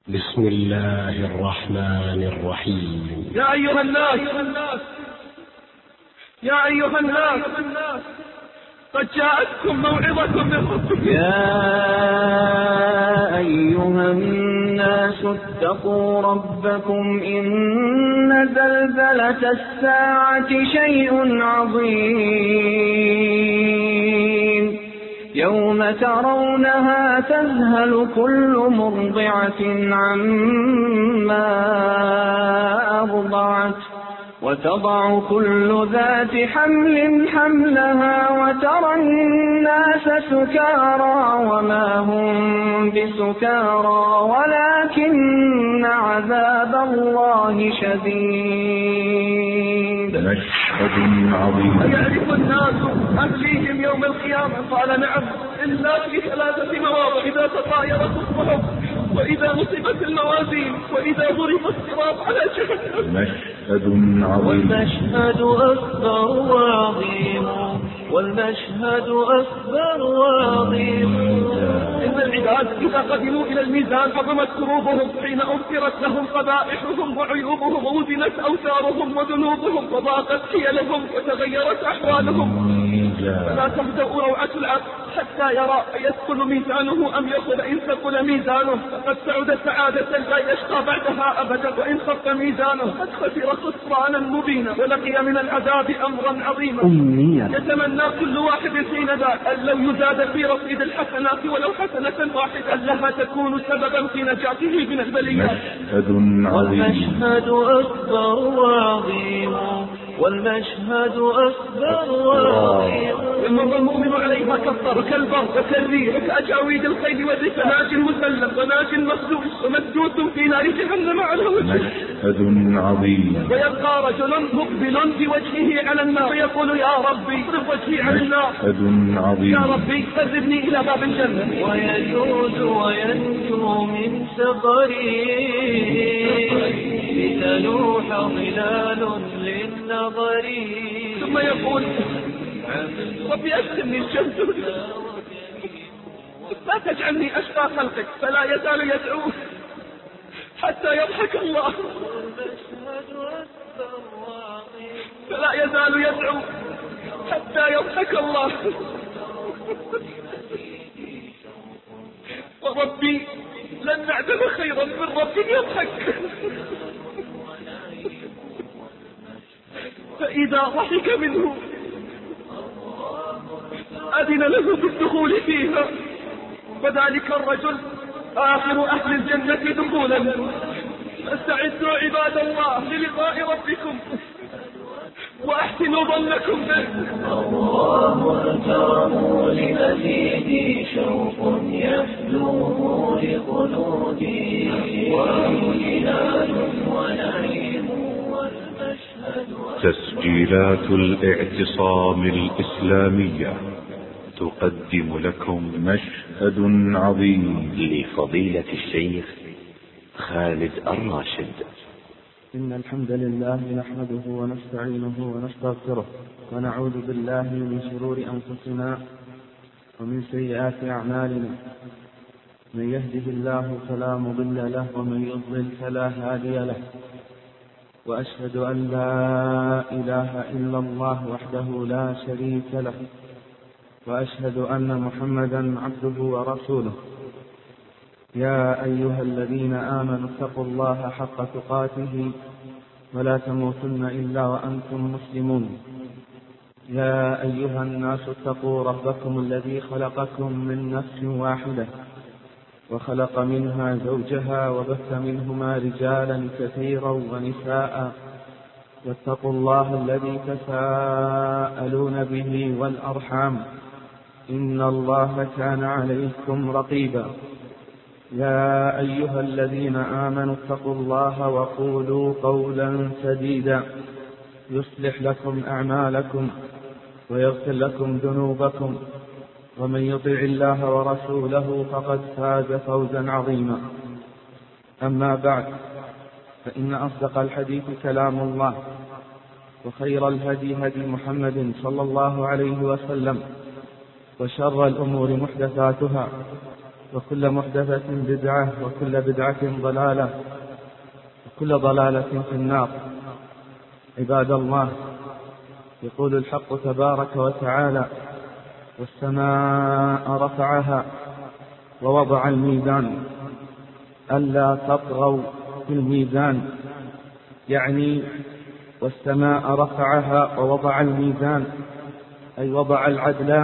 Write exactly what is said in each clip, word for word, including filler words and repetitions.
بسم الله الرحمن الرحيم. يا أيها الناس يا أيها الناس قد جاءتكم موعظة من ربكم. يا أيها الناس اتقوا ربكم إن زلزلة الساعة شيء عظيم يوم ترونها تذهل كل مرضعة عما أرضعت وتضع كل ذات حمل حملها وترى الناس سكارى وما هم بسكارى ولكن عذاب الله شديد. مشهد عظيم. أيعرف الناس أهليهم يوم القيامة؟ قال نعم، إلا في ثلاثة مواضع: إذا تطايرت الصحف، وإذا نصبت الموازين، وإذا ضرب الصراط على جهنم. مشهد عظيم. والمشهد أكبر وعظيم والمشهد أكبر وعظيم. إن العباد إذا قدموا إلى الميزان عظمت كروبهم حين أغفرت لهم قبائحهم وعيوبهم ووزنت أوثارهم وذنوبهم وضاقت حيلهم وتغيرت أحوالهم. فلا تهدأ روعة العبد حتى يرى أيثقل ميزانه أم يخف. إن ثقل ميزانه فقد سعد سعادة لا يشقى بعدها أبدا، وإن خف ميزانه قد خسر خسرانا مبينا ولقي من العذاب أمرا عظيما. يتمنى كل واحد حين ذاك أن لو يزاد في رصيد الحسنات ولو حسنة واحدة لها تكون سببا في نجاته من البليات. مشهد عظيم. والمشهد أكبر وعظيم والمشهد أكبر وعظيم. يمر المؤمن عليها كالطر كالبر وكالريح كأجاويد الخيل والركاب، ناج مسلم وناج مسدود ومسدود في نار جهنم على وجهه. مشهد عظيم. ويبقى رجل مقبل بوجهه على النار ويقول يا ربي اصرف وجهي عن النار. مشهد عظيم. يا ربي قربني إلى باب الجنة. ويجوز وينجو من سفري لتلوح ظلال للنظر. ثم يقول ربي أسلمني الشمس لا تجعلني أشقى خلقك. فلا يزال يدعو حتى يضحك الله. فلا يزال يدعو حتى يضحك الله. وربي لن نعدم خيرا من رب يضحك. فإذا ضحك منه أذن له بالدخول فيها، فذلك الرجل آخر أهل الجنة دخولا. فاستعدوا عباد الله للقاء ربكم وأحسنوا ظنكم به. الله أكرم لمزيد شوق يفلوه لقلوبي وهلال ونعيم والمشهد. تسجيلات الاعتصام الإسلامية تقدم لكم مشهد عظيم لفضيلة الشيخ خالد الراشد. إن الحمد لله نحمده ونستعينه ونستغفره ونعوذ بالله من شرور أنفسنا ومن سيئات أعمالنا. من يهده الله فلا مضل له ومن يضلل فلا هادي له. وأشهد أن لا إله إلا الله وحده لا شريك له. وأشهد أن محمدا عبده ورسوله. يا أيها الذين آمنوا اتقوا الله حق تقاته ولا تموتن إلا وأنتم مسلمون. يا أيها الناس اتقوا ربكم الذي خلقكم من نفس واحدة وخلق منها زوجها وبث منهما رجالا كثيرا ونساء. واتقوا الله الذي تساءلون به والأرحام إن الله كان عليكم رقيبا. يا أيها الذين آمنوا اتقوا الله وقولوا قولا سديدا يصلح لكم أعمالكم ويغفر لكم ذنوبكم ومن يطع الله ورسوله فقد فاز فوزا عظيما. أما بعد، فإن أصدق الحديث كلام الله وخير الهدي هدي محمد صلى الله عليه وسلم وشر الأمور محدثاتها وكل محدثة بدعة وكل بدعة ضلالة وكل ضلالة في النار. عباد الله، يقول الحق تبارك وتعالى: والسماء رفعها ووضع الميزان ألا تطغوا في الميزان، يعني والسماء رفعها ووضع الميزان أي وضع العدل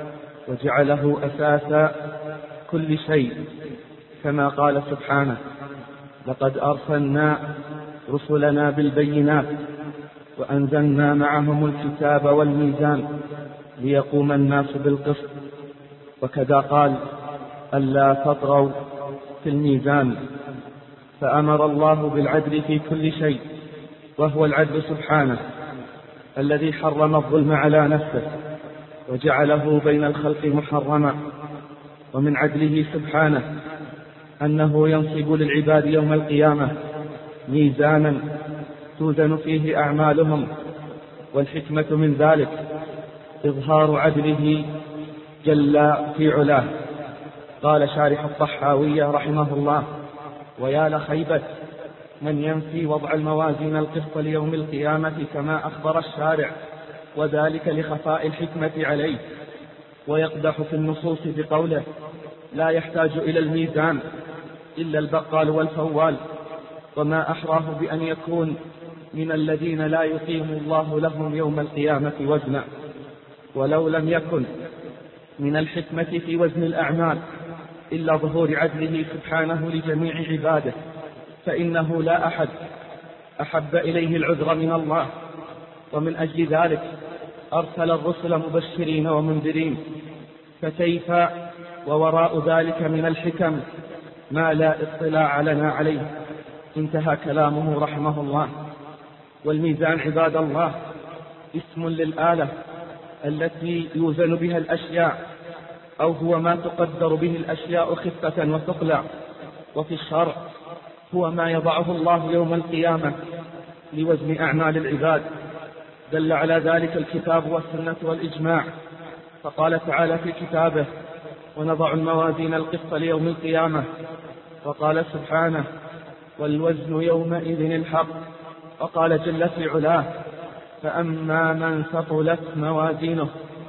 وجعله أساس كل شيء، كما قال سبحانه: لقد أرسلنا رسلنا بالبينات وأنزلنا معهم الكتاب والميزان ليقوم الناس بالقسط. وكذا قال: ألا تطغوا في الميزان. فأمر الله بالعدل في كل شيء، وهو العدل سبحانه الذي حرم الظلم على نفسه وجعله بين الخلق محرما. ومن عدله سبحانه أنه ينصب للعباد يوم القيامة ميزانا توزن فيه أعمالهم، والحكمة من ذلك إظهار عدله جل في علاه. قال شارح الطحاوية رحمه الله: ويا لخيبة من ينفي وضع الموازين القسط ليوم القيامة كما أخبر الشارع، وذلك لخفاء الحكمة عليه، ويقدح في النصوص بقوله: لا يحتاج إلى الميزان إلا البقال والفوال، وما أحراه بأن يكون من الذين لا يقيم الله لهم يوم القيامة وزنا. ولو لم يكن من الحكمة في وزن الأعمال إلا ظهور عدله سبحانه لجميع عباده، فإنه لا أحد أحب إليه العذر من الله. ومن أجل ذلك أرسل الرسل مبشرين ومنذرين، فكيف ووراء ذلك من الحكم ما لا اطلاع لنا عليه. انتهى كلامه رحمه الله. والميزان عباد الله اسم للآلة التي يوزن بها الأشياء، أو هو ما تقدر به الأشياء خفة وثقلا. وفي الشرع هو ما يضعه الله يوم القيامة لوزن أعمال العباد، دل على ذلك الكتاب والسنة والإجماع. فقال تعالى في كتابه: ونضع الموازين القسط ليوم القيامة. وقال سبحانه: والوزن يومئذ الحق. وقال جل في علاه: فأما من ثقلت موازينه.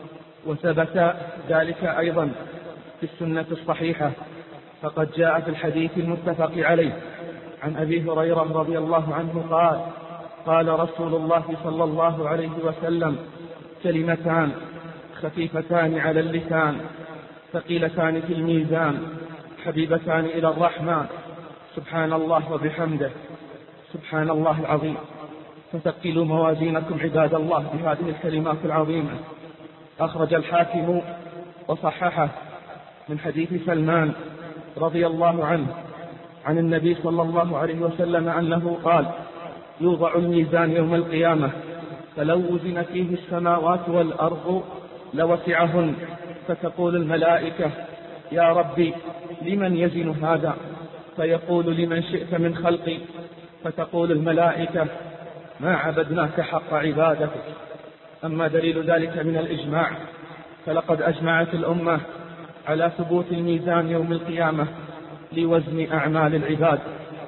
وثبت ذلك أيضا في السنة الصحيحة، فقد جاء في الحديث المتفق عليه عن أبي هريرة رضي الله عنه قال: قال رسول الله صلى الله عليه وسلم: كلمتان خفيفتان على اللسان ثقيلتان في الميزان حبيبتان إلى الرحمن، سبحان الله وبحمده، سبحان الله العظيم. فثقلوا موازينكم عباد الله بهذه الكلمات العظيمة. أخرج الحاكم وصححه من حديث سلمان رضي الله عنه عن النبي صلى الله عليه وسلم أنه قال: يوضع الميزان يوم القيامة، فلو وزن فيه السماوات والأرض لوسعهن، فتقول الملائكة: يا ربي لمن يزن هذا؟ فيقول: لمن شئت من خلقي. فتقول الملائكة: ما عبدناك حق عبادتك. أما دليل ذلك من الإجماع، فلقد أجمعت الأمة على ثبوت الميزان يوم القيامة لوزن أعمال العباد.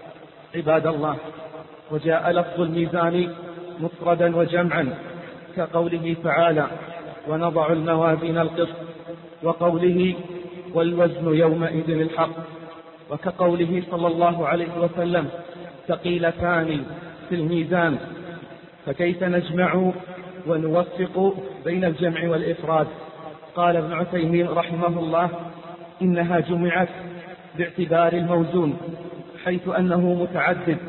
عباد الله، وجاء لفظ الميزان مفردا وجمعا، كقوله تعالى: ونضع الموازين القسط، وقوله: والوزن يومئذ الحق، وكقوله صلى الله عليه وسلم: ثقيلتان في الميزان. فكيف نجمع ونوفق بين الجمع والإفراد؟ قال ابن عثيمين رحمه الله: إنها جمعت باعتبار الموزون حيث أنه متعدد،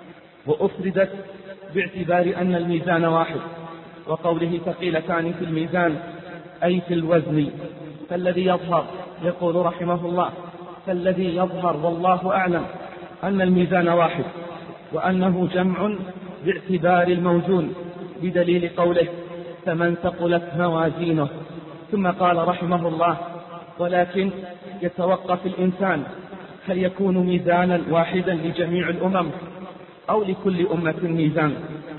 وأفردت باعتبار أن الميزان واحد. وقوله ثقيلتان في الميزان أي في الوزن. فالذي يظهر، يقول رحمه الله: فالذي يظهر والله أعلم أن الميزان واحد، وأنه جمع باعتبار الموزون، بدليل قوله: فمن ثقلت موازينه. ثم قال رحمه الله: ولكن يتوقف الإنسان هل يكون ميزانا واحدا لجميع الأمم أو لكل أمة ميزان،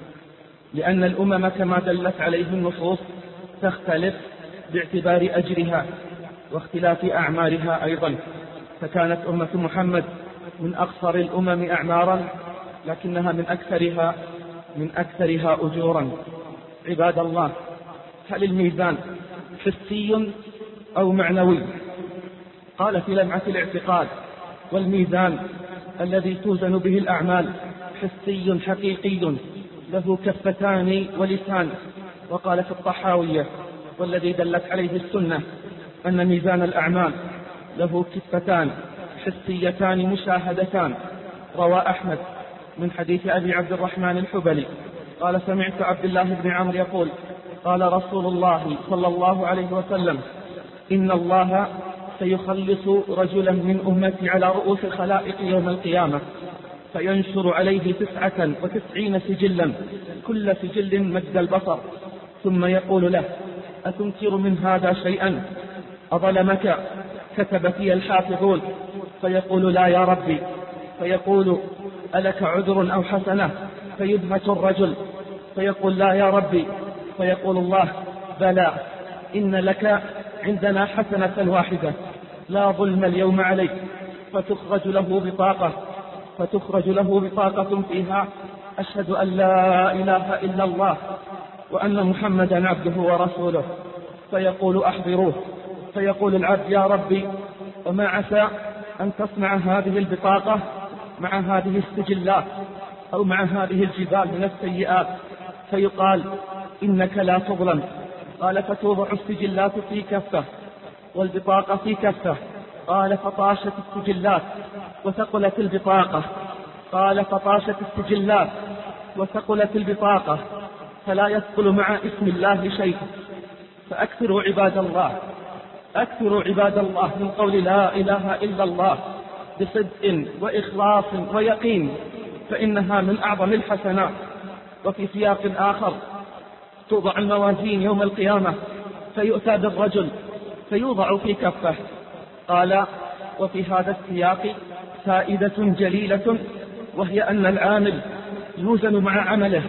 لأن الأمم كما دلت عليه النصوص تختلف باعتبار أجرها واختلاف أعمالها أيضا. فكانت أمة محمد من أقصر الأمم أعمارا، لكنها من أكثرها من أكثرها أجورا. عباد الله، هل الميزان حسي أو معنوي؟ قال في لمعة الاعتقاد: والميزان الذي توزن به الأعمال حسي حقيقي له كفتان ولسان. وقال في الطحاوية: والذي دلت عليه السنة أن ميزان الأعمال له كفتان حسيتان مشاهدتان. روى أحمد من حديث أبي عبد الرحمن الحبلي قال: سمعت عبد الله بن عمرو يقول: قال رسول الله صلى الله عليه وسلم: إن الله سيخلص رجلا من أمتي على رؤوس الخلائق يوم القيامة، فينشر عليه تسعة وتسعين سجلا، كل سجل مد البصر، ثم يقول له: أتنكر من هذا شيئا؟ أظلمك كتبتي الحافظون؟ فيقول: لا يا ربي. فيقول: ألك عذر أو حسنة؟ فيدهش الرجل فيقول: لا يا ربي. فيقول الله: بلى، إن لك عندنا حسنة واحدة، لا ظلم اليوم عليك. فتخرج له بطاقة فتخرج له بطاقة فيها: أشهد أن لا إله إلا الله وأن محمدا عبده ورسوله. فيقول: أحضروه. فيقول العبد: يا ربي، وما عسى أن تصنع هذه البطاقة مع هذه السجلات أو مع هذه الجبال من السيئات؟ فيقال: إنك لا تظلم. قال: فتوضع السجلات في كفة والبطاقة في كفة. قال: فطاشت السجلات وثقلت البطاقة. قال: فطاشت السجلات وثقلت البطاقة، فلا يثقل مع اسم الله شيء. فأكثروا عباد الله أكثروا عباد الله من قول لا إله إلا الله بصدق وإخلاص ويقين، فإنها من أعظم الحسنات. وفي سياق آخر: توضع الموازين يوم القيامة فيؤتى بالرجل فيوضع في كفه. قال: وفي هذا السياق فائدة جليلة، وهي أن العامل يوزن مع عمله.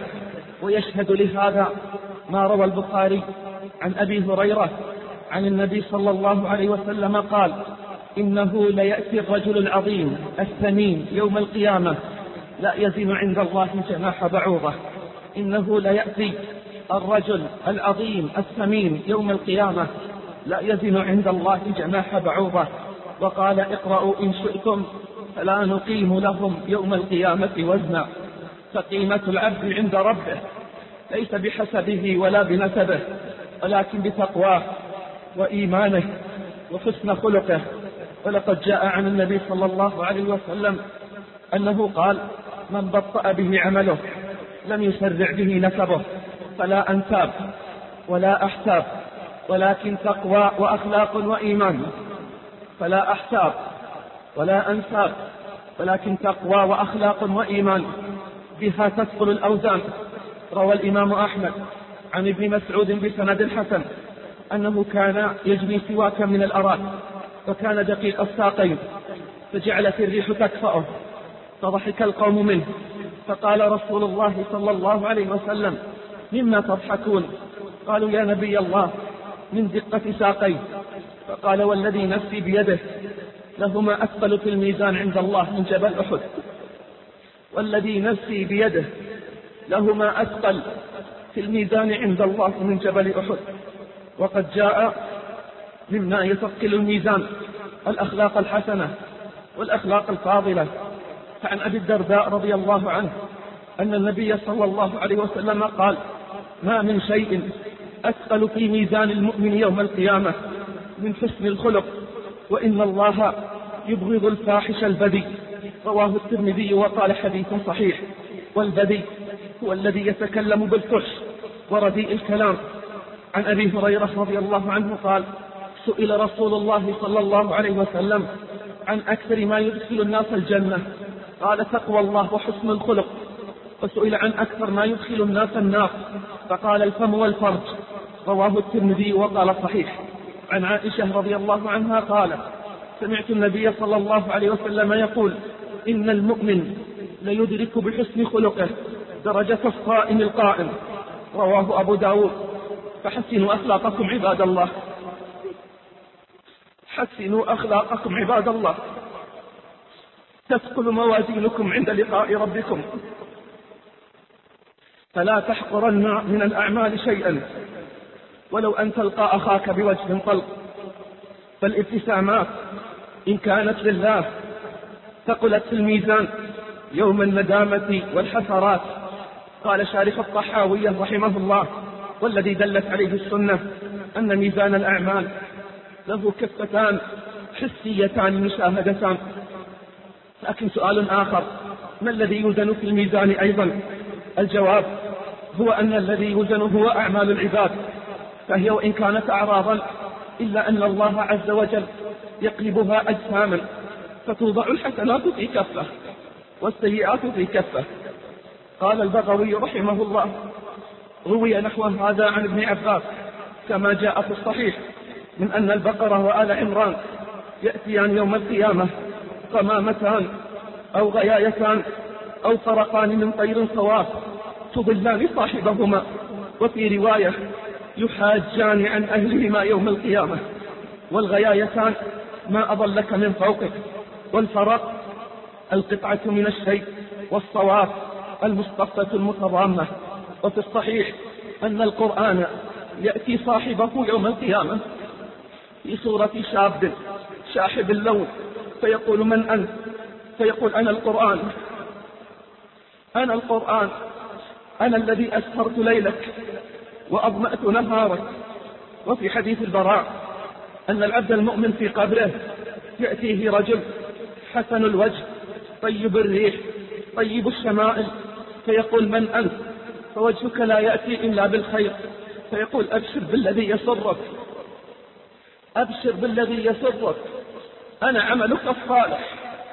ويشهد لهذا ما روى البخاري عن أبي هريرة عن النبي صلى الله عليه وسلم قال: إنه ليأتي الرجل العظيم الثمين يوم القيامة لا يزن عند الله جناح بعوضة. إنه ليأتي الرجل العظيم الثمين يوم القيامة لا يزن عند الله جناح بعوضة. وقال: اقرأوا إن شئتم فلا نقيم لهم يوم القيامة وزنا. فقيمة العبد عند ربه ليس بحسبه ولا بنسبه، ولكن بتقواه وإيمانه وحسن خلقه. ولقد جاء عن النبي صلى الله عليه وسلم أنه قال: من بطأ به عمله لم يسرع به نسبه. فلا أنساب ولا أحساب، ولكن تقوى وأخلاق وإيمان. فلا أحساب ولا أنساب، ولكن تقوى وأخلاق وإيمان، بها تثقل الأوزان. روى الإمام أحمد عن ابن مسعود بسند حسن أنه كان يجني سواكا من الأراك، وكان دقيق الساقين، فجعلت الريح تكفأه، فضحك القوم منه. فقال رسول الله صلى الله عليه وسلم: مما تضحكون؟ قالوا: يا نبي الله، من دقة ساقيه. فقال: والذي نفسي بيده لهما أثقل في الميزان عند الله من جبل أحد. والذي نفسي بيده لهما أثقل في الميزان عند الله من جبل أحد. وقد جاء مما يثقل الميزان الأخلاق الحسنة والأخلاق الفاضلة. فعن أبي الدرداء رضي الله عنه أن النبي صلى الله عليه وسلم قال: ما من شيء أثقل في ميزان المؤمن يوم القيامة من حسن الخلق، وإن الله يبغض الفاحش البذيء. رواه الترمذي وقال: حديث صحيح. والبذيء هو الذي يتكلم بالفحش ورديء الكلام. عن أبي هريرة رضي الله عنه قال: سئل رسول الله صلى الله عليه وسلم عن أكثر ما يدخل الناس الجنة، قال: تقوى الله وحسن الخلق. وسئل عن أكثر ما يدخل الناس النار، فقال: الفم والفرج. رواه الترمذي وقال: صحيح. عن عائشة رضي الله عنها قالت: سمعت النبي صلى الله عليه وسلم يقول: إن المؤمن ليدرك بحسن خلقه درجة الصائم القائم. رواه أبو داود. فحسنوا أخلاقكم عباد الله حسنوا أخلاقكم عباد الله تثقل موازينكم عند لقاء ربكم. فلا تحقرن من الأعمال شيئا ولو أن تلقى أخاك بوجه طلق. فالابتسامات إن كانت لله ثقلت في الميزان يوم الندامة والحسرات. قال شارح الطحاوية رحمه الله: والذي دلت عليه السنة أن ميزان الأعمال له كفتان حسيتان مشاهدتان. لكن سؤال آخر: ما الذي يوزن في الميزان أيضا؟ الجواب هو أن الذي يوزن هو أعمال العباد، فهي وإن كانت أعراضا إلا أن الله عز وجل يقلبها أجساما، فتوضع الحسنات في كفة والسيئات في كفة. قال البغوي رحمه الله: روي نحو هذا عن ابن عباس كما جاء في الصحيح من أن البقرة وآل عمران يأتيان يوم القيامة قمامتان أو غيايتان أو فرقان من طير صواف تضلان صاحبهما، وفي رواية يحاجان عن أهلهما يوم القيامة. والغيايتان ما أضلك من فوقك، والفرق القطعة من الشيء، والصواف المصطفة المتضامة. وفي الصحيح أن القرآن يأتي صاحبه يوم القيامة في صورة شاب شاحب اللون، فيقول: من أنت؟ فيقول: أنا القرآن، أنا القرآن، أنا الذي أسهرت ليلك وأظمأت نهارك. وفي حديث البراء أن العبد المؤمن في قبره يأتيه رجل حسن الوجه طيب الريح طيب الشمائل، فيقول: من أنت؟ فوجهك لا يأتي إلا بالخير. فيقول: أبشر بالذي يسرك، أبشر بالذي يسرك، أنا عملك الصالح.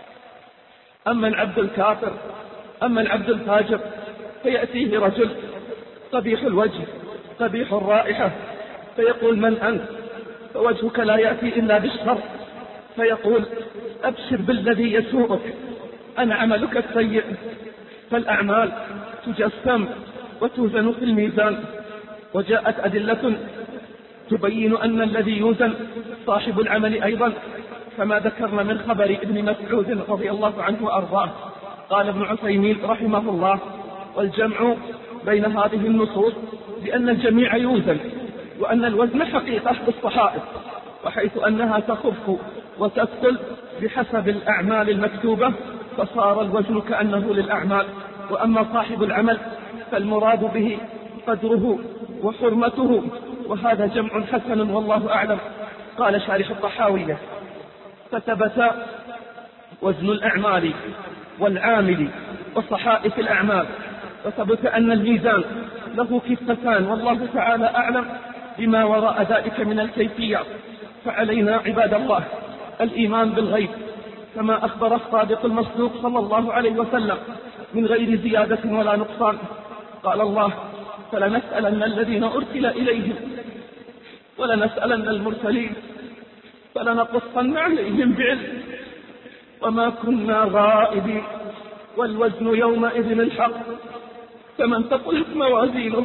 أما العبد الكافر، أما العبد الفاجر، فيأتيه رجل قبيح الوجه قبيح الرائحة، فيقول: من أنت؟ فوجهك لا يأتي إلا بالشر. فيقول: أبشر بالذي يسوءك، أنا عملك السيء. فالأعمال تجسم وتوزن في الميزان. وجاءت أدلة تبين أن الذي يوزن صاحب العمل أيضا، كما ذكرنا من خبر ابن مسعود رضي الله عنه وأرضاه. قال ابن عثيمين رحمه الله: والجمع بين هذه النصوص بأن الجميع يوزن، وأن الوزن حقيقة بالصحائف، وحيث أنها تخف وتثقل بحسب الأعمال المكتوبة، فصار الوزن كأنه للأعمال. وأما صاحب العمل فالمراد به قدره وحرمته، وهذا جمع حسن والله أعلم. قال شارح الطحاوية: فثبت وزن الأعمال والعامل وصحائف الأعمال، وثبت أن الميزان له كفتان، والله تعالى أعلم بما وراء ذلك من الكيفيات. فعلينا عباد الله الإيمان بالغيب كما أخبر الصادق المصدوق صلى الله عليه وسلم من غير زيادة ولا نقصان. قال الله: فلنسألن الذين أرسل إليهم ولنسألن المرسلين فلنقصن عليهم بعلم وما كنا غائبين والوزن يومئذ الحق. فمن ثقلت موازينه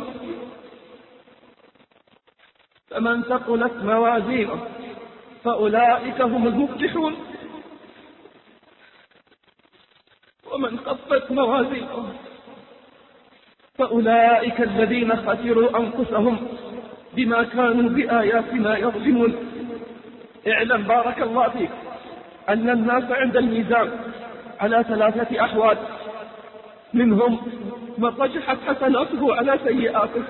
فمن ثقلت موازينه فأولئك هم المفلحون، ومن خفت موازينه فأولئك الذين خسروا أنفسهم بما كانوا بآياتنا يظلمون. اعلم بارك الله فيك أن الناس عند الميزان على ثلاثة أحوال: منهم من رجحت حسناته على سيئاته،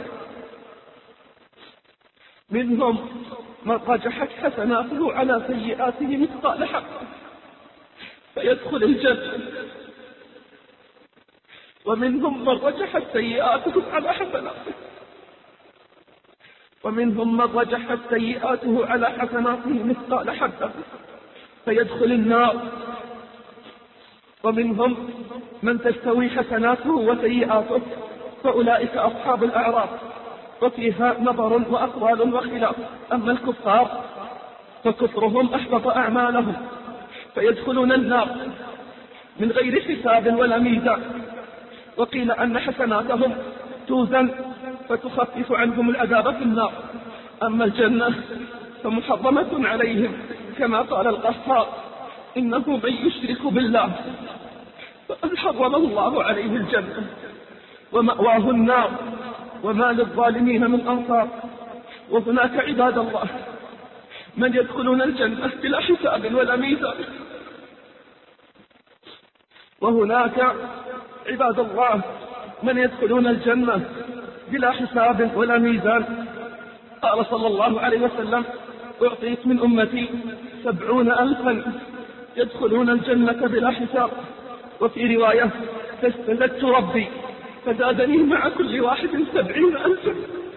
منهم من رجحت حسناته على سيئاته مثقال حبة فيدخل الجنة، ومنهم من رجحت سيئاته على حسناته، ومنهم من رجحت سيئاته على حسناته مثقال حبة فيدخل النار، ومنهم من تستوي حسناته وسيئاته فأولئك أصحاب الأعراف، وفيها نظر وأقوال وخلاف. أما الكفار فكفرهم أحبط أعمالهم فيدخلون النار من غير حساب ولا ميزان. وقيل أن حسناتهم توزن فتخفف عنهم العذاب في النار. أما الجنة فمحرمة عليهم، كما قال القهار: إنه من يشرك بالله فقد حرم الله عليه الجنة ومأواه النار وما للظالمين من أنصار. وهناك عباد الله من يدخلون الجنة بلا حساب ولا ميزان، وهناك عباد الله من يدخلون الجنة بلا حساب ولا ميزان. قال صلى الله عليه وسلم: أعطيت من أمتي سبعون ألفا يدخلون الجنة بلا حساب. وفي رواية: فاستزدت ربي فزادني مع كل واحد سبعين ألفا.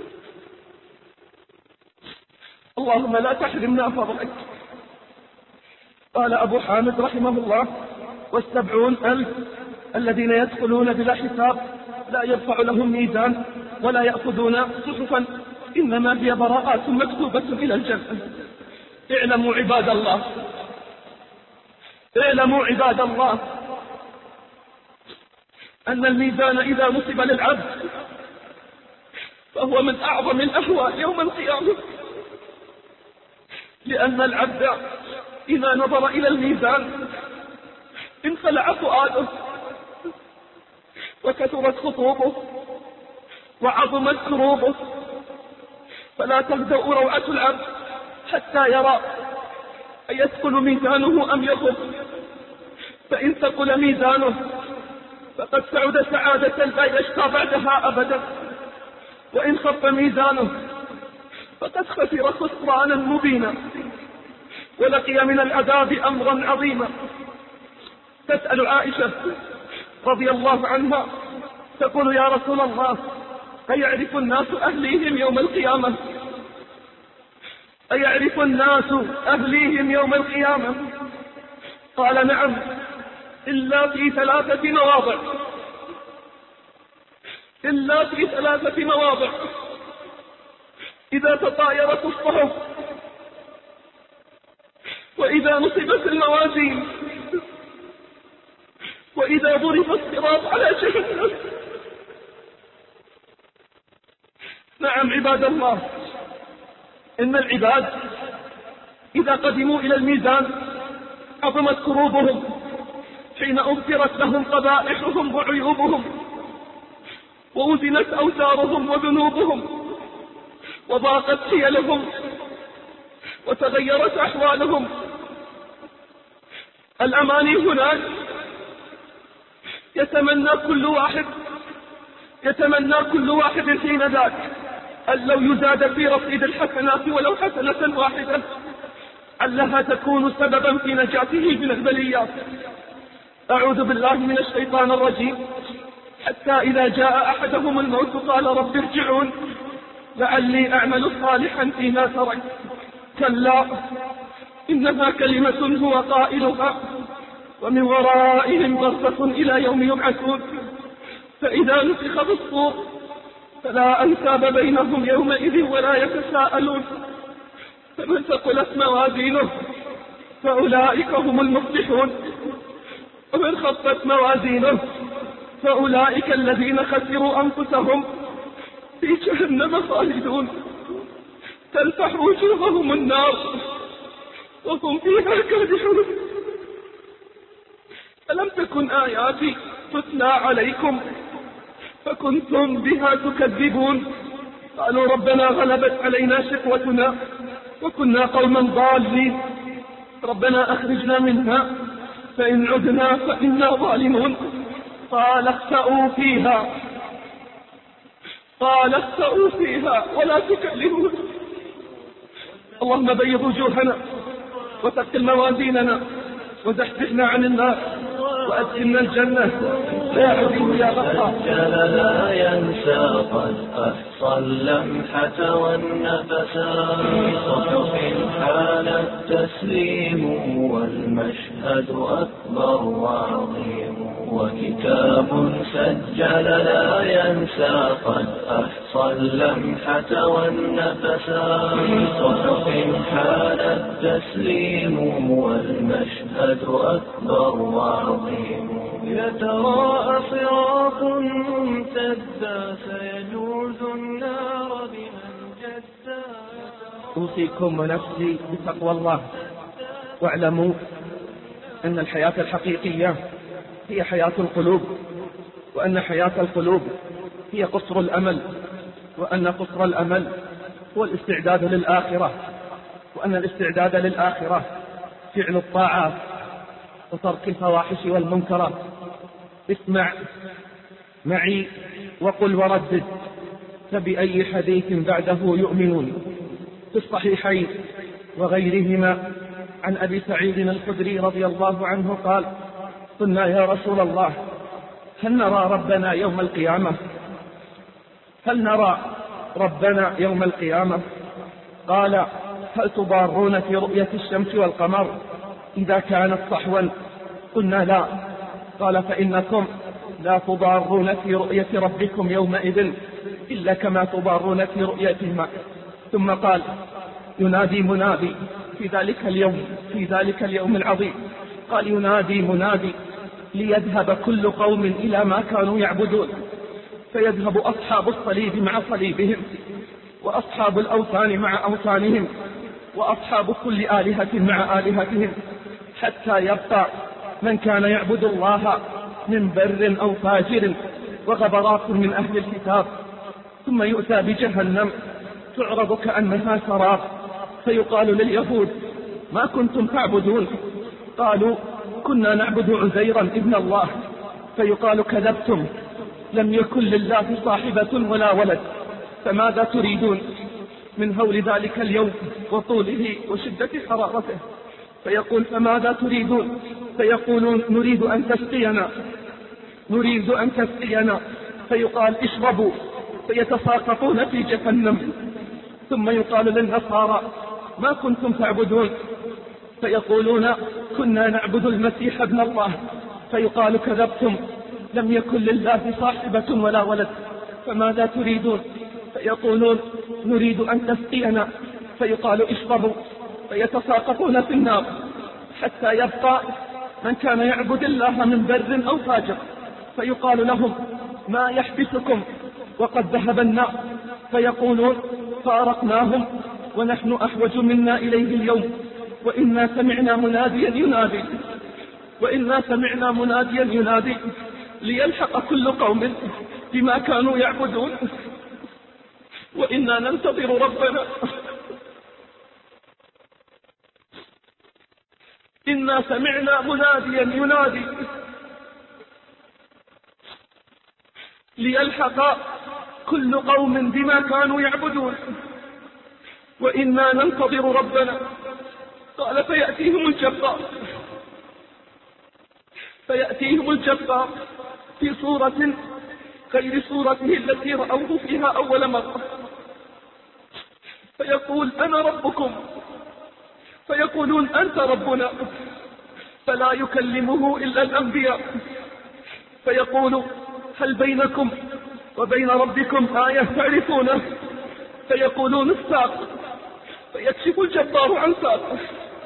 اللهم لا تحرمنا فضلك. قال أبو حامد رحمه الله: والسبعون ألف الذين يدخلون بلا حساب لا يرفع لهم ميزان ولا يأخذون صحفا، إنما هي براءات مكتوبة إلى الجنة. اعلموا عباد الله اعلموا عباد الله أن الميزان إذا نصب للعبد فهو من أعظم الأهوال يوم القيامة، لأن العبد إذا نظر إلى الميزان انخلع فؤاده وكثرت خطوبه وعظمت كروبه، فلا تهدأ روعة العبد حتى يرى أيثقل ميزانه أم يخف. فإن ثقل ميزانه فقد سعد سعادة لا يشقى بعدها أبدا، وإن خف ميزانه فقد خسر خسرانا مبينا ولقي من العذاب أمرا عظيما. تسأل عائشة رضي الله عنها تقول: يا رسول الله، أيعرف الناس أهليهم يوم القيامة؟ أيعرف الناس أهليهم يوم القيامة؟ قال: نعم، إلا في ثلاثة مواضع إلا في ثلاثة مواضع: إذا تطايرت الصحف، وإذا نصبت الموازين، وإذا ضرب الصراط على جهنم. نعم عباد الله، إن العباد إذا قدموا إلى الميزان عظمت كروبهم حين أغفرت لهم قبائحهم وعيوبهم، ووزنت أوزارهم وذنوبهم، وضاقت حيلهم وتغيرت أحوالهم. الأماني هناك يتمنى كل واحد يتمنى كل واحد حين ذاك أن لو يزاد في رصيد الحسنات ولو حسنة واحدة علها تكون سببا في نجاته من البليات. أعوذ بالله من الشيطان الرجيم. حتى إذا جاء أحدهم الموت قال: رب ارجعون لعلي أعمل صالحا فيما ترك. كلا إنها كلمة هو قائلها ومن ورائهم برزخ إلى يوم يبعثون. فإذا نفخ في الصور فلا أنساب بينهم يومئذ ولا يتساءلون. فمن ثقلت موازينه فأولئك هم المفلحون، ومن خفت موازينه فأولئك الذين خسروا أنفسهم في جهنم خالدون تلفح وجوههم النار وهم فيها كادحون. ألم تكن آياتي تتلى عليكم فكنتم بها تكذبون؟ قالوا ربنا غلبت علينا شقوتنا وكنا قوما ضالين، ربنا أخرجنا منها فإن عدنا فإنا ظالمون. قال اخسأوا فيها قال اخسأوا فيها ولا تكلمون. اللهم بيض وجوهنا وثقل موازيننا وزحزحنا عن النار وأدخلنا الجنة يا عزيز يا غفار. سجل لا ينسى قد أحصى اللمحة والنفسا في صحف حال التسليم والمشهد أكبر وعظيم. وكتاب سجل لا ينسى قد أحصى اللمحة والنفسا في صحف حال التسليم والمشهد أكبر وعظيم. يتراءى صراط ممتدا سيجوز النار بمن جدا. أوصيكم ونفسي بتقوى الله، واعلموا أن الحياة الحقيقية هي حياة القلوب، وأن حياة القلوب هي قصر الأمل، وأن قصر الأمل هو الاستعداد للآخرة، وأن الاستعداد للآخرة فعل الطاعات وترك الفواحش والمنكرات. اسمع معي وقل وردد، فبأي حديث بعده يؤمنون. في الصحيحين وغيرهما عن أبي سعيد الخدري رضي الله عنه قال: قلنا يا رسول الله هل نرى ربنا يوم القيامة؟ هل نرى ربنا يوم القيامة؟ قال: هل تضارون في رؤية الشمس والقمر إذا كانت صحوا؟ قلنا لا. قال: فإنكم لا تضارون في رؤية ربكم يومئذ إلا كما تضارون في رؤيتهما. ثم قال: ينادي منادي في ذلك اليوم في ذلك اليوم العظيم. قال: ينادي منادي ليذهب كل قوم إلى ما كانوا يعبدون، فيذهب أصحاب الصليب مع صليبهم، وأصحاب الأوثان مع أوثانهم، وأصحاب كل آلهة مع آلهتهم، حتى يبقى من كان يعبد الله من بر أو فاجر وغبرات من أهل الكتاب. ثم يؤتى بجهنم تعرض كأنها سراب، فيقال لليهود: ما كنتم تعبدون؟ قالوا: كنا نعبد عزيرا ابن الله. فيقال: كذبتم، لم يكن لله صاحبة ولا ولد، فماذا تريدون؟ من هول ذلك اليوم وطوله وشدة حرارته. فيقول: فماذا تريدون؟ فيقولون: نريد أن تسقينا نريد أن تسقينا. فيقال: اشربوا، فيتساقطون في جهنم. ثم يقال للنصارى: ما كنتم تعبدون؟ فيقولون: كنا نعبد المسيح ابن الله. فيقال: كذبتم، لم يكن لله صاحبة ولا ولد، فماذا تريدون؟ فيقولون: نريد أن تسقينا. فيقال: اشربوا، فيتساقطون في النار، حتى يبقى من كان يعبد الله من بر أو فاجر. فيقال لهم: ما يحبسكم وقد ذهب النار؟ فيقولون: فارقناهم ونحن أحوج منا إليه اليوم، وإنا سمعنا مناديا ينادي وإنا سمعنا مناديا ينادي ليلحق كل قوم بما كانوا يعبدون، وإنا ننتظر ربنا إنا سمعنا مناديا ينادي ليلحق كل قوم بما كانوا يعبدون، وإنا ننتظر ربنا. قال: فيأتيهم الجبار فيأتيهم الجبار في صورة غير صورته التي رأوه فيها أول مرة، فيقول: أنا ربكم. فيقولون: أنت ربنا. فلا يكلمه إلا الأنبياء. فيقول: هل بينكم وبين ربكم آية تعرفونه؟ فيقولون: الساق. فيكشف الجبار عن ساقه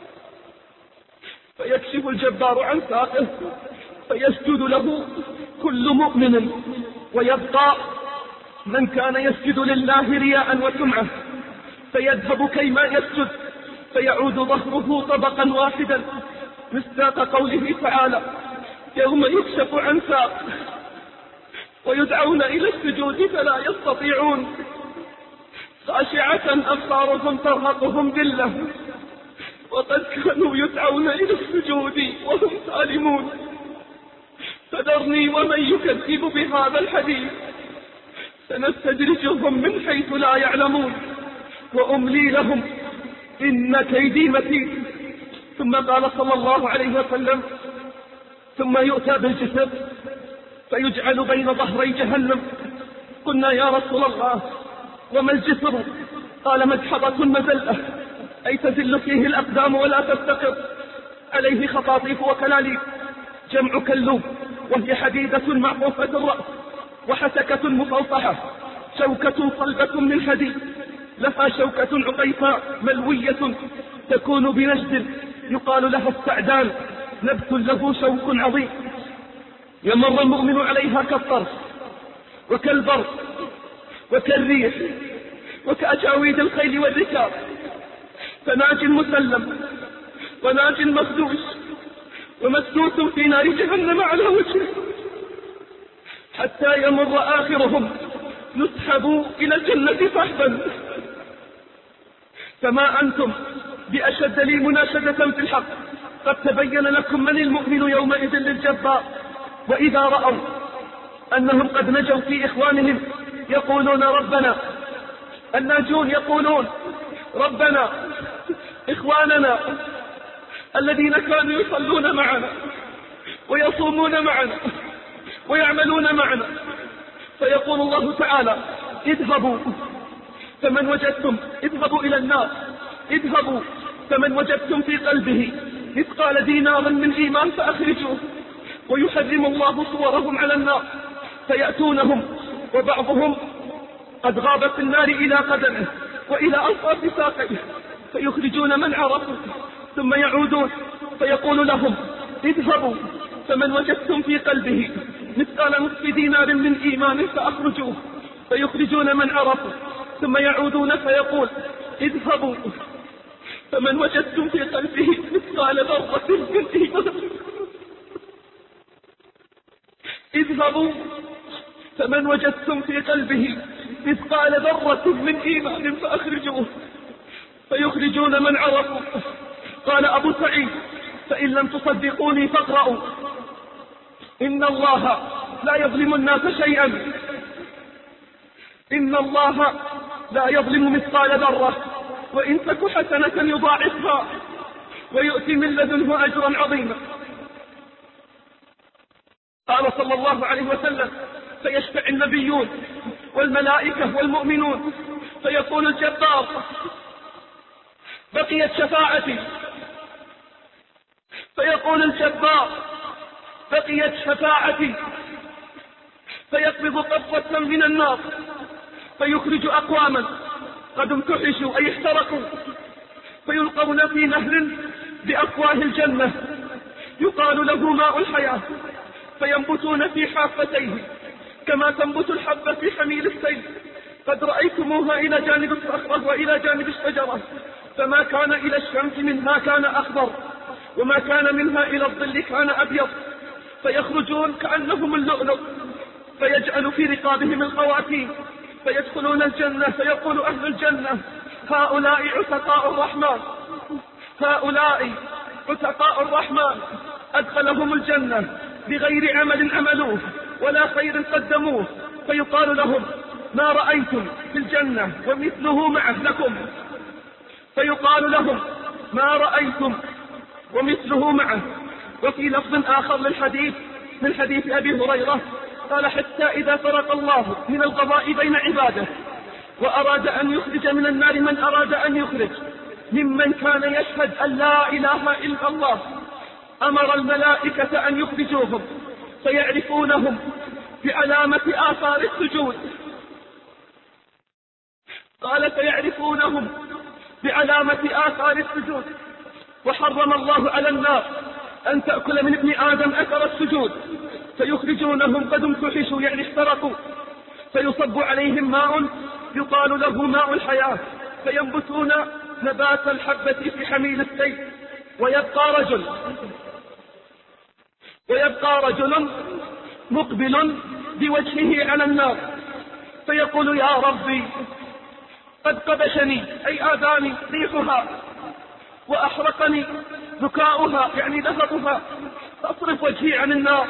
فيكشف الجبار عن ساقه فيسجد له كل مؤمن، ويبقى من كان يسجد لله رياء وسمعة، فيذهب كيما يسجد، فيعود ظهره طبقا واحدا، مصداق قوله تعالى: يوم يكشف عن ساق ويدعون إلى السجود فلا يستطيعون، خاشعة أبصارهم ترهقهم ذلة، وقد كانوا يدعون إلى السجود وهم سالمون. فذرني ومن يكذب بهذا الحديث سنستدرجهم من حيث لا يعلمون وأملي لهم إن كيدي متين. ثم قال صلى الله عليه وسلم: ثم يؤتى بالجسر فيجعل بين ظهري جهنم. قلنا: يا رسول الله وما الجسر؟ قال: مدحضة مزلة، أي تزل فيه الأقدام ولا تستقر، عليه خطاطيف وكلاليب، جمع كلوب، وهي حديدة معقوفة الرأس، وحسكة مفوطحة، شوكة صلبة من حديد، لها شوكة عقيفاء ملوية تكون بنجد يقال لها السعدان، نبت له شوك عظيم، يمر المؤمن عليها كالطرف وكالبرق وكالريح وكأجاويد الخيل والركاب، فناج مسلم وناج مخدوش ومسدوس في نار جهنم على وجهه، حتى يمر آخرهم يسحبوا إلى الجنة سحبا. فما أنتم بأشد لي مناشدة في الحق، قد تبين لكم من المؤمن يومئذ للجبار. وإذا رأوا أنهم قد نجوا في إخوانهم يقولون ربنا، الناجون يقولون ربنا إخواننا الذين كانوا يصلون معنا ويصومون معنا ويعملون معنا. فيقول الله تعالى اذهبوا فمن وجدتم، اذهبوا إلى النار، اذهبوا فمن وجدتم في قلبه مثقال دينار من إيمان فأخرجوه. ويحرم الله صورهم على النار، فيأتونهم وبعضهم قد غاب في النار إلى قدمه وإلى أنصاف ساقيه، فيخرجون من عرفوا، ثم يعودون فيقول لهم اذهبوا فمن وجدتم في قلبه مثقال نصف دينار من إيمان فأخرجوه. فيخرجون من عرفوا، ثم يعودون فيقول اذهبوا فمن وجدتم في قلبه مثقال ذرة من إيمان اذهبوا فمن وجدتم في قلبه مثقال ذرة من إيمان فأخرجوه. فيخرجون من عرفوا. قال أبو سعيد فإن لم تصدقوني فاقرأوا إن الله لا يظلم الناس شيئا، إن الله لا يظلم مثقال ذرة وإن تك حسنة يضاعفها ويؤتي من لدنه أجرا عظيما. قال صلى الله عليه وسلم فيشفع النبيون والملائكة والمؤمنون، فيقول الجبار بقيت شفاعتي، فيقول الجبار بقيت شفاعتي، فيقبض قبضة من النار فيخرج أقواما قد امتحشوا أي احترقوا، فيلقون في نهر بأفواه الجنة يقال له ماء الحياة، فينبتون في حافتيه كما تنبت الحبة في حميل السيل، قد رأيتموها إلى جانب الصخرة وإلى جانب الشجرة، فما كان إلى الشمس منها كان أخضر، وما كان منها إلى الظل كان أبيض، فيخرجون كأنهم اللؤلؤ، فيجعل في رقابهم القواتيم، فيدخلون الجنة، فيقول أهل الجنة هؤلاء عتقاء الرحمن، هؤلاء عتقاء الرحمن أدخلهم الجنة بغير عمل عملوه ولا خير قدموه. فيقال لهم ما رأيتم في الجنة ومثله معه لكم، فيقال لهم ما رأيتم ومثله معه. وفي لفظ آخر للحديث من حديث أبي هريرة قال حتى إذا فرق الله من القضاء بين عباده وأراد أن يخرج من النار من أراد أن يخرج ممن كان يشهد أن لا إله إلا الله، أمر الملائكة أن يخرجوهم فيعرفونهم بعلامة آثار السجود. قال فيعرفونهم بعلامة آثار السجود. وحرم الله على النار أن تأكل من ابن آدم أثر السجود، فيخرجونهم قد امتحشوا يعني احترقوا، فيصب عليهم ماء يقال له ماء الحياة، فينبتون نبات الحبة في حميل السيل. ويبقى رجل ويبقى رجل مقبل بوجهه على النار، فيقول يا ربي قد قبشني أي آذاني ريحها، وأحرقني بكاؤها يعني لهبها، فأصرف وجهي عن النار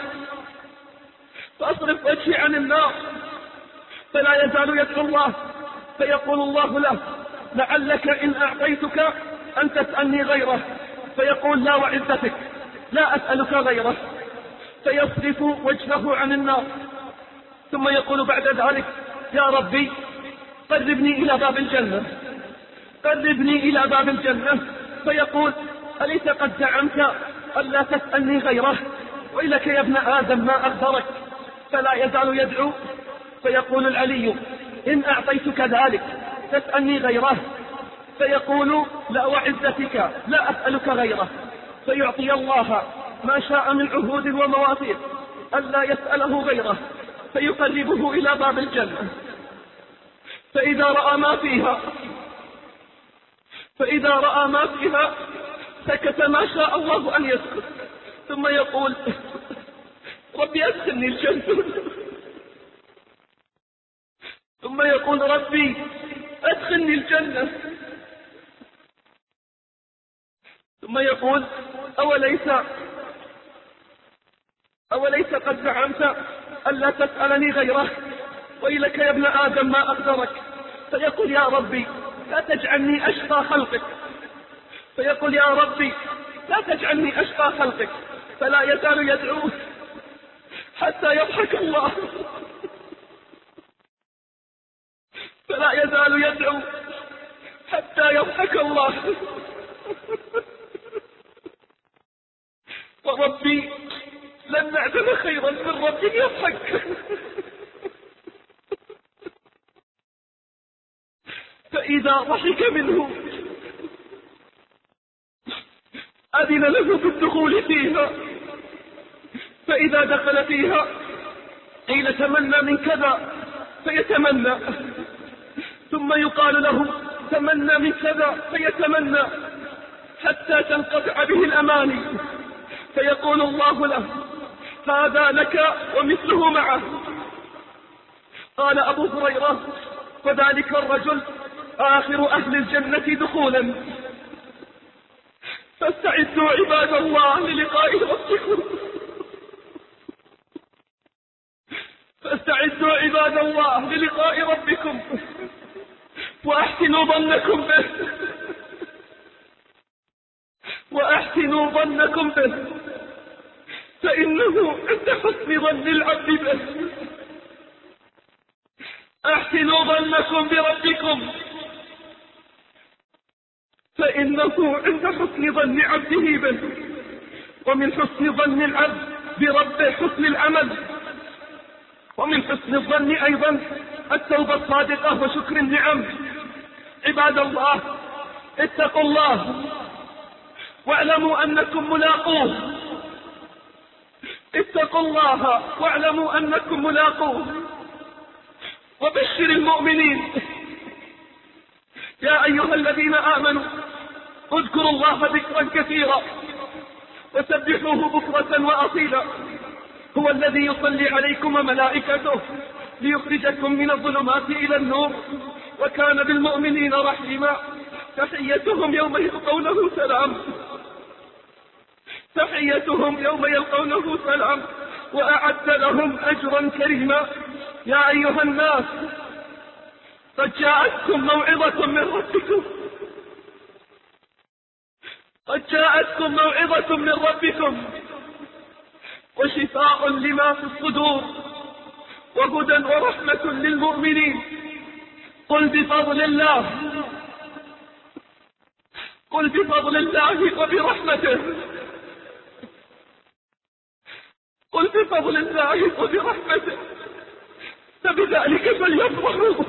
فأصرف وجهي عن النار فلا يزال يدعو الله، فيقول الله له لعلك إن أعطيتك أن تسألني غيره، فيقول لا وعزتك لا أسألك غيره، فيصرف وجهه عن النار. ثم يقول بعد ذلك يا ربي قربني إلى باب الجنة قربني إلى باب الجنة، فيقول أليس قد زعمت ألا تسألني غيره، وإلك يا ابن آدم ما أخبرك، فلا يزال يدعو. فيقول العلي إن أعطيتك ذلك تسألني غيره، فيقول لا وعزتك لا أسألك غيره، فيعطي الله ما شاء من عهود ومواثيق ألا يسأله غيره، فيقربه إلى باب الجنة. فإذا رأى ما فيها فإذا رأى ما فيها سكت ما شاء الله أن يسكت، ثم يقول ربي أدخلني الجنة، ثم يقول ربي أدخلني الجنة، ثم يقول أوليس أوليس قد زعمت ألا تسألني غيره، ويلك يا ابن آدم ما أقدرك. فيقول يا ربي لا تجعلني أشقى خلقك، فيقول يا ربي لا تجعلني أشقى خلقك. فلا يزال يدعو حتى يضحك الله، فلا يزال يدعو حتى يضحك الله. وربي لن نعدم خيرا من رب يضحك. فإذا ضحك منه أذن له بالدخول فيها، فإذا دخل فيها قيل تمنى من كذا فيتمنى، ثم يقال له تمنى من كذا فيتمنى حتى تنقطع به الأماني، فيقول الله له هذا لك ومثله معه. قال أبو هريرة فذلك الرجل آخر أهل الجنة دخولا. فاستعدوا عباد الله للقاء ربكم، فاستعدوا عباد الله للقاء ربكم وأحسنوا ظنكم به، وأحسنوا ظنكم به، فإنه عند حسن ظن العبد به. أحسنوا ظنكم بربكم، فإنه عند حسن ظن عبده به. ومن حسن ظن العبد بربه حسن العمل، ومن حسن الظن أيضا التوبة الصادقة وشكر النعم. عباد الله اتقوا الله واعلموا أنكم ملاقوه، اتقوا الله واعلموا أنكم ملاقوه. وبشر المؤمنين يا أيها الذين آمنوا اذكروا الله ذكرا كثيرا وسبحوه بكرة وأصيلا، هو الذي يصلي عليكم وملائكته ليخرجكم من الظلمات إلى النور، وكان بالمؤمنين رحيما. تحيتهم يوم يلقونه سلام، تحيتهم يوم يلقونه سلام، وأعد لهم أجرا كريما. يا أيها الناس قد جاءتكم موعظة من ربكم، قد جاءتكم موعظة من ربكم وشفاء لما في الصدور وهدى ورحمة للمؤمنين. قل بفضل الله، قل بفضل الله وبرحمته، قل بفضل الله وبرحمته فبذلك فليفرحوا.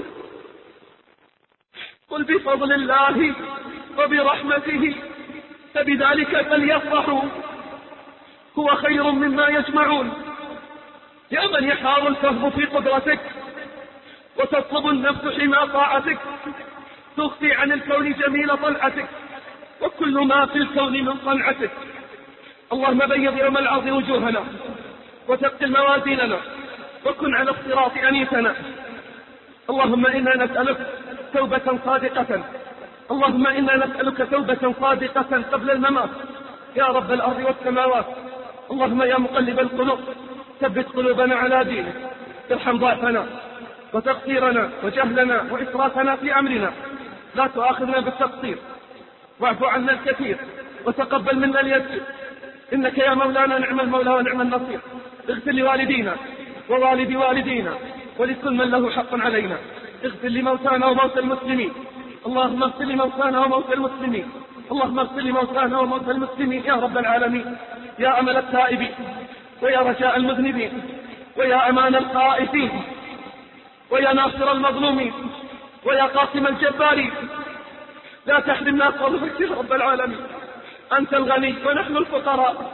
قل بفضل الله وبرحمته فبذلك فليفرحوا هو خير مما يجمعون. يا من يحار الفهم في قدرتك وتطلب النفس حمى طاعتك، تخفي عن الكون جميل طلعتك وكل ما في الكون من صنعتك. اللهم بيض يوم العرض وجوهنا وثقل موازيننا وكن على الصراط أنيسنا. اللهم إنا نسألك توبة صادقة، اللهم إنا نسألك توبة صادقة قبل الممات يا رب الأرض والسماوات. اللهم يا مقلب القلوب ثبت قلوبنا على دينك، ارحم ضعفنا وتقصيرنا وجهلنا وإسرافنا في أمرنا، لا تؤاخذنا بالتقصير، واعف عنا الكثير وتقبل منا اليسير، إنك يا مولانا نعم المولى ونعم النصير. اغفر لوالدينا ووالد والدينا ولكل من له حق علينا، اغفر لموتانا وموتى المسلمين، اللهم اغفر لموتانا وموتى المسلمين، اللهم اغفر لموتانا وموتى المسلمين يا رب العالمين. يا أمل التائبين ويا رجاء المذنبين ويا أمان الخائفين ويا ناصر المظلومين ويا قاسم الجبارين، لا تحرمنا فضلك يا رب العالمين. أنت الغني ونحن الفقراء،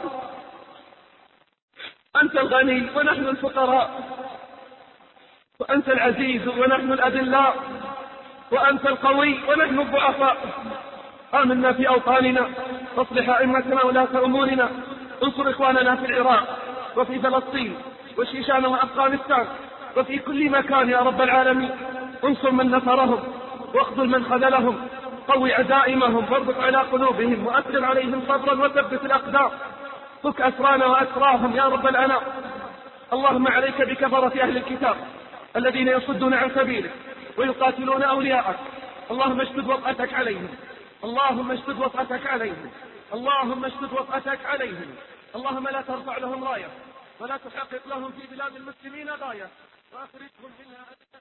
أنت الغني ونحن الفقراء، وأنت العزيز ونحن الأذلاء، وأنت القوي ونحن الضعفاء. آمنا في أوطاننا واصلح أئمتنا ولاة أمورنا، انصر إخواننا في العراق وفي فلسطين وشيشان وأفغانستان وفي كل مكان يا رب العالمين. انصر من نصرهم واخذل من خذلهم، قوي عزائمهم واربط على قلوبهم وأسر عليهم صبرا وثبت الأقدام. فك أسرانا وأسراهم يا رب الأنام. اللهم عليك بكفرة أهل الكتاب الذين يصدون عن سبيلك ويقاتلون أولياءك. اللهم اشدد وطأتك عليهم، اللهم اشدد وطأتك عليهم، اللهم اشدد وطأتك عليهم. اللهم لا ترفع لهم راية ولا تحقق لهم في بلاد المسلمين غاية وأخرجهم منها